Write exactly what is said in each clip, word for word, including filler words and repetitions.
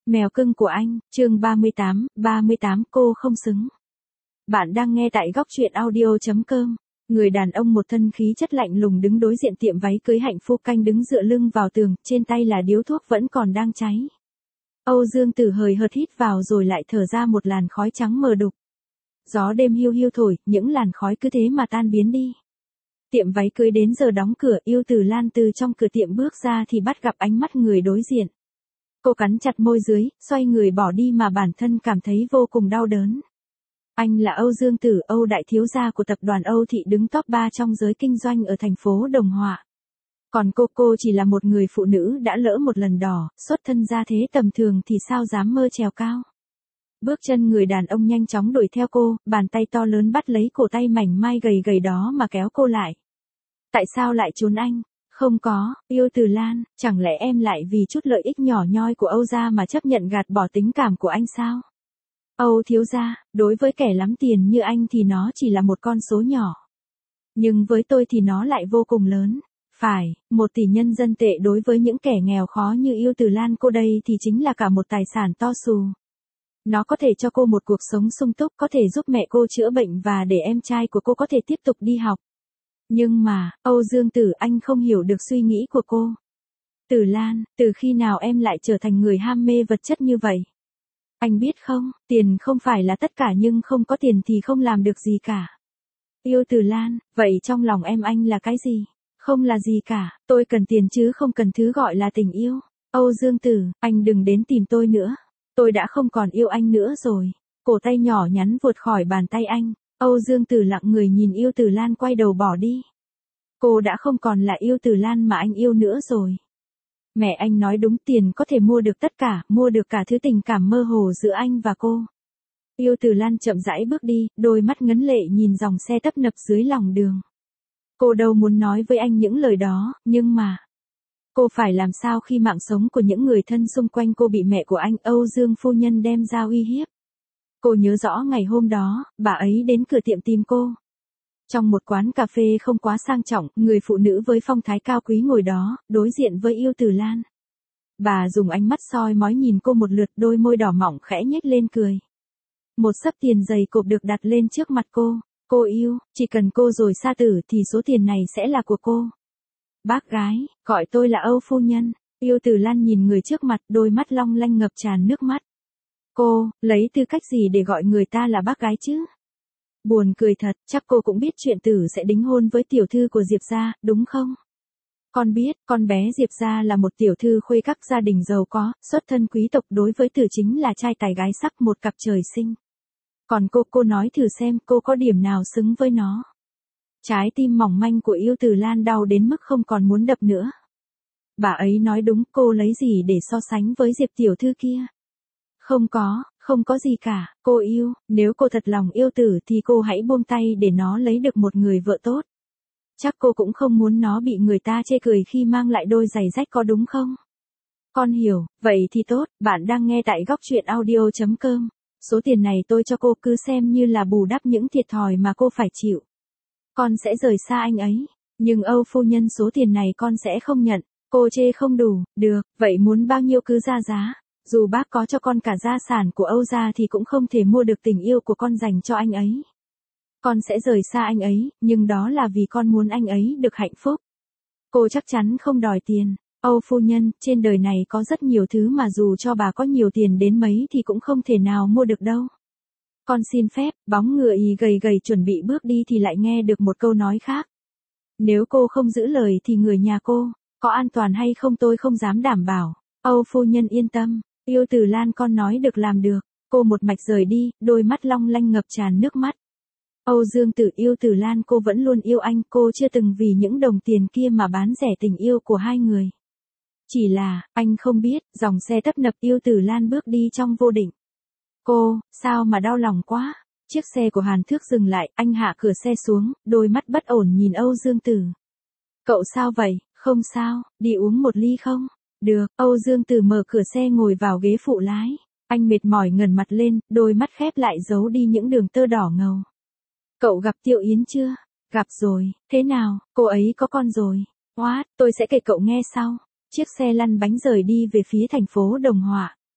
Mèo cưng của anh, chương ba mươi tám, ba mươi tám cô không xứng. Bạn đang nghe tại góc truyện audio chấm com. Người đàn ông một thân khí chất lạnh lùng đứng đối diện tiệm váy cưới hạnh phúc canh đứng dựa lưng vào tường, trên tay là điếu thuốc vẫn còn đang cháy. Âu Dương Tử hời hợt hít vào rồi lại thở ra một làn khói trắng mờ đục. Gió đêm hiu hiu thổi, những làn khói cứ thế mà tan biến đi. Tiệm váy cưới đến giờ đóng cửa, Yêu Tử Lan từ trong cửa tiệm bước ra thì bắt gặp ánh mắt người đối diện. Cô cắn chặt môi dưới, xoay người bỏ đi mà bản thân cảm thấy vô cùng đau đớn. Anh là Âu Dương Tử, Âu đại thiếu gia của tập đoàn Âu Thị, đứng top ba trong giới kinh doanh ở thành phố Đồng Họa. Còn cô cô chỉ là một người phụ nữ đã lỡ một lần đỏ, xuất thân gia thế tầm thường thì sao dám mơ trèo cao. Bước chân người đàn ông nhanh chóng đuổi theo cô, bàn tay to lớn bắt lấy cổ tay mảnh mai gầy gầy đó mà kéo cô lại. Tại sao lại trốn anh? Không có, Yêu Tử Lan, chẳng lẽ em lại vì chút lợi ích nhỏ nhoi của Âu gia mà chấp nhận gạt bỏ tình cảm của anh sao? Âu thiếu gia, đối với kẻ lắm tiền như anh thì nó chỉ là một con số nhỏ. Nhưng với tôi thì nó lại vô cùng lớn. Phải, một tỷ nhân dân tệ đối với những kẻ nghèo khó như Yêu Tử Lan cô đây thì chính là cả một tài sản to xù. Nó có thể cho cô một cuộc sống sung túc, có thể giúp mẹ cô chữa bệnh và để em trai của cô có thể tiếp tục đi học. Nhưng mà, Âu Dương Tử, anh không hiểu được suy nghĩ của cô. Tử Lan, từ khi nào em lại trở thành người ham mê vật chất như vậy? Anh biết không, tiền không phải là tất cả nhưng không có tiền thì không làm được gì cả. Yêu Tử Lan, vậy trong lòng em anh là cái gì? Không là gì cả, tôi cần tiền chứ không cần thứ gọi là tình yêu. Âu Dương Tử, anh đừng đến tìm tôi nữa. Tôi đã không còn yêu anh nữa rồi. Cổ tay nhỏ nhắn vuột khỏi bàn tay anh. Âu Dương Tử lặng người nhìn Yêu Tử Lan quay đầu bỏ đi. Cô đã không còn là Yêu Tử Lan mà anh yêu nữa rồi. Mẹ anh nói đúng, tiền có thể mua được tất cả, mua được cả thứ tình cảm mơ hồ giữa anh và cô. Yêu Tử Lan chậm rãi bước đi, đôi mắt ngấn lệ nhìn dòng xe tấp nập dưới lòng đường. Cô đâu muốn nói với anh những lời đó, nhưng mà... Cô phải làm sao khi mạng sống của những người thân xung quanh cô bị mẹ của anh, Âu Dương phu nhân đem ra uy hiếp. Cô nhớ rõ ngày hôm đó, bà ấy đến cửa tiệm tìm cô. Trong một quán cà phê không quá sang trọng, người phụ nữ với phong thái cao quý ngồi đó, đối diện với Yêu Tử Lan. Bà dùng ánh mắt soi mói nhìn cô một lượt, đôi môi đỏ mọng khẽ nhếch lên cười. Một xấp tiền dày cộp được đặt lên trước mặt cô. Cô yêu, chỉ cần cô rồi sa tử thì số tiền này sẽ là của cô. Bác gái, gọi tôi là Âu phu nhân. Yêu Tử Lan nhìn người trước mặt, đôi mắt long lanh ngập tràn nước mắt. Cô, lấy tư cách gì để gọi người ta là bác gái chứ? Buồn cười thật, chắc cô cũng biết chuyện Tử sẽ đính hôn với tiểu thư của Diệp gia, đúng không? Con biết, con bé Diệp gia là một tiểu thư khuê các gia đình giàu có, xuất thân quý tộc, đối với Tử chính là trai tài gái sắc, một cặp trời sinh. Còn cô, cô nói thử xem cô có điểm nào xứng với nó. Trái tim mỏng manh của Yêu Tử Lan đau đến mức không còn muốn đập nữa. Bà ấy nói đúng, cô lấy gì để so sánh với Diệp tiểu thư kia? Không có, không có gì cả, cô yêu, nếu cô thật lòng yêu Tử thì cô hãy buông tay để nó lấy được một người vợ tốt. Chắc cô cũng không muốn nó bị người ta chê cười khi mang lại đôi giày rách có đúng không? Con hiểu, vậy thì tốt, bạn đang nghe tại góc truyện audio chấm com. Số tiền này tôi cho cô, cứ xem như là bù đắp những thiệt thòi mà cô phải chịu. Con sẽ rời xa anh ấy, nhưng Âu phu nhân số tiền này con sẽ không nhận. Cô chê không đủ, được, vậy muốn bao nhiêu cứ ra giá. Dù bác có cho con cả gia sản của Âu gia thì cũng không thể mua được tình yêu của con dành cho anh ấy. Con sẽ rời xa anh ấy, nhưng đó là vì con muốn anh ấy được hạnh phúc. Cô chắc chắn không đòi tiền. Âu phu nhân, trên đời này có rất nhiều thứ mà dù cho bà có nhiều tiền đến mấy thì cũng không thể nào mua được đâu. Con xin phép. Bóng người y gầy gầy chuẩn bị bước đi thì lại nghe được một câu nói khác. Nếu cô không giữ lời thì người nhà cô, có an toàn hay không tôi không dám đảm bảo. Âu phu nhân yên tâm, Yêu Tử Lan con nói được làm được. Cô một mạch rời đi, đôi mắt long lanh ngập tràn nước mắt. Âu Dương Tử, Yêu Tử Lan, cô vẫn luôn yêu anh, cô chưa từng vì những đồng tiền kia mà bán rẻ tình yêu của hai người. Chỉ là, anh không biết, dòng xe tấp nập, Yêu Tử Lan bước đi trong vô định. Cô, sao mà đau lòng quá. Chiếc xe của Hàn Thước dừng lại, anh hạ cửa xe xuống, đôi mắt bất ổn nhìn Âu Dương Tử. Cậu sao vậy? Không sao, đi uống một ly không? Được, Âu Dương Tử mở cửa xe ngồi vào ghế phụ lái. Anh mệt mỏi ngẩng mặt lên, đôi mắt khép lại giấu đi những đường tơ đỏ ngầu. Cậu gặp Tiêu Yến chưa? Gặp rồi, thế nào, cô ấy có con rồi? What, tôi sẽ kể cậu nghe sau. Chiếc xe lăn bánh rời đi về phía thành phố Đồng Họa.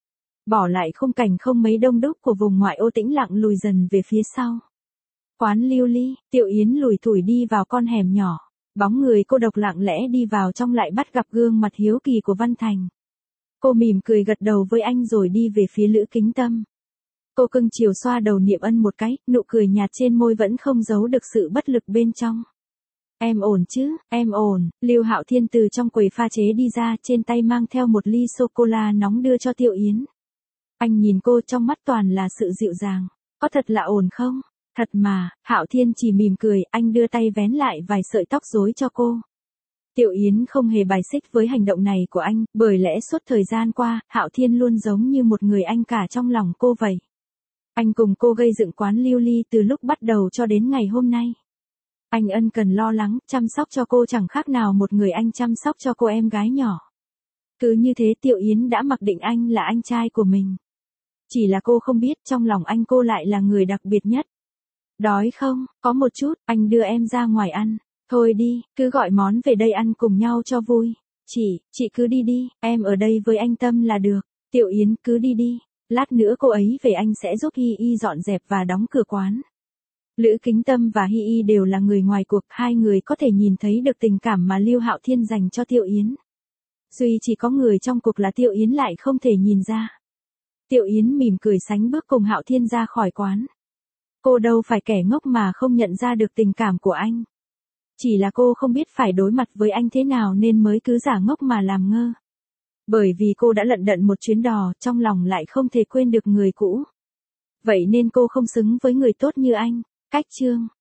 bỏ lại khung cảnh không mấy đông đúc của vùng ngoại ô tĩnh lặng lùi dần về phía sau. Quán lưu ly, Tiểu Yến lủi thủi đi vào con hẻm nhỏ, bóng người cô độc lặng lẽ đi vào trong lại bắt gặp gương mặt hiếu kỳ của Văn Thành. Cô mỉm cười gật đầu với anh rồi đi về phía Lữ Kính Tâm. Cô cưng chiều xoa đầu Niệm Ân một cái, nụ cười nhạt trên môi vẫn không giấu được sự bất lực bên trong. Em ổn chứ, em ổn, Lưu Hạo Thiên từ trong quầy pha chế đi ra, trên tay mang theo một ly sô-cô-la nóng đưa cho Tiểu Yến. Anh nhìn cô trong mắt toàn là sự dịu dàng, có thật là ổn không? Thật mà, Hạo Thiên chỉ mỉm cười, anh đưa tay vén lại vài sợi tóc rối cho cô. Tiểu Yến không hề bài xích với hành động này của anh, bởi lẽ suốt thời gian qua, Hạo Thiên luôn giống như một người anh cả trong lòng cô vậy. Anh cùng cô gây dựng quán lưu ly từ lúc bắt đầu cho đến ngày hôm nay. Anh ân cần lo lắng, chăm sóc cho cô chẳng khác nào một người anh chăm sóc cho cô em gái nhỏ. Cứ như thế Tiểu Yến đã mặc định anh là anh trai của mình. Chỉ là cô không biết trong lòng anh cô lại là người đặc biệt nhất. Đói không, có một chút, anh đưa em ra ngoài ăn. Thôi đi, cứ gọi món về đây ăn cùng nhau cho vui. Chị, chị cứ đi đi, em ở đây với anh Tâm là được. Tiểu Yến cứ đi đi, lát nữa cô ấy về anh sẽ giúp Hi Y dọn dẹp và đóng cửa quán. Lữ Kính Tâm và Hi Y đều là người ngoài cuộc, hai người có thể nhìn thấy được tình cảm mà Lưu Hạo Thiên dành cho Tiểu Yến. Duy chỉ có người trong cuộc là Tiểu Yến lại không thể nhìn ra. Tiểu Yến mỉm cười sánh bước cùng Hạo Thiên ra khỏi quán. Cô đâu phải kẻ ngốc mà không nhận ra được tình cảm của anh. Chỉ là cô không biết phải đối mặt với anh thế nào nên mới cứ giả ngốc mà làm ngơ. Bởi vì cô đã lận đận một chuyến đò, trong lòng lại không thể quên được người cũ. Vậy nên cô không xứng với người tốt như anh. Cách chương